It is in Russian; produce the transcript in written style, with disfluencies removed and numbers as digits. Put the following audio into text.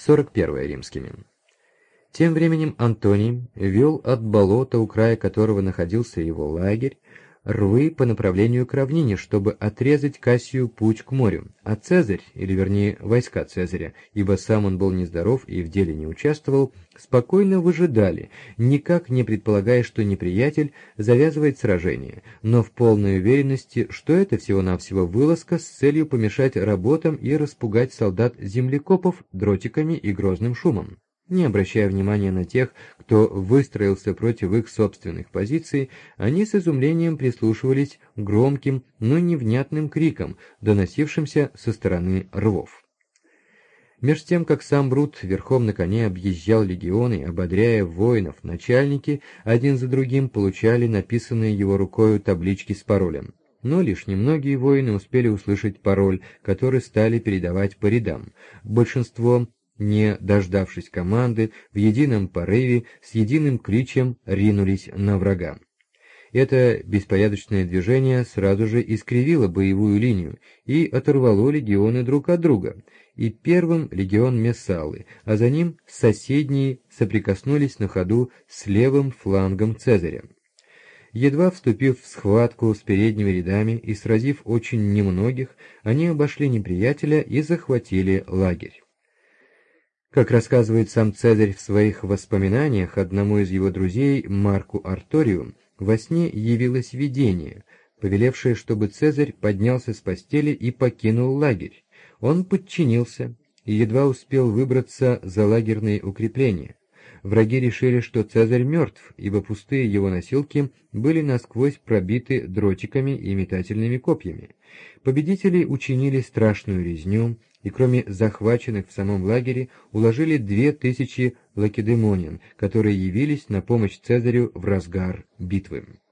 41 римскими. Тем временем Антоний вел от болота, у края которого находился его лагерь, рвы по направлению к равнине, чтобы отрезать Кассию путь к морю, а Цезарь, или вернее войска Цезаря, ибо сам он был нездоров и в деле не участвовал, спокойно выжидали, никак не предполагая, что неприятель завязывает сражение, но в полной уверенности, что это всего-навсего вылазка с целью помешать работам и распугать солдат-землекопов дротиками и грозным шумом. Не обращая внимания на тех, кто выстроился против их собственных позиций, они с изумлением прислушивались к громким, но невнятным крикам, доносившимся со стороны рвов. Меж тем, как сам Брут верхом на коне объезжал легионы, ободряя воинов, начальники один за другим получали написанные его рукою таблички с паролем. Но лишь немногие воины успели услышать пароль, который стали передавать по рядам. Большинство, не дождавшись команды, в едином порыве, с единым кличем ринулись на врага. Это беспорядочное движение сразу же искривило боевую линию и оторвало легионы друг от друга, и первым легион Мессалы, а за ним соседние соприкоснулись на ходу с левым флангом Цезаря. Едва вступив в схватку с передними рядами и сразив очень немногих, они обошли неприятеля и захватили лагерь. Как рассказывает сам Цезарь в своих воспоминаниях, одному из его друзей, Марку Арторию, во сне явилось видение, повелевшее, чтобы Цезарь поднялся с постели и покинул лагерь. Он подчинился и едва успел выбраться за лагерные укрепления. Враги решили, что Цезарь мертв, ибо пустые его носилки были насквозь пробиты дротиками и метательными копьями. Победители учинили страшную резню, и кроме захваченных в самом лагере уложили 2000 лакедемонян, которые явились на помощь Цезарю в разгар битвы.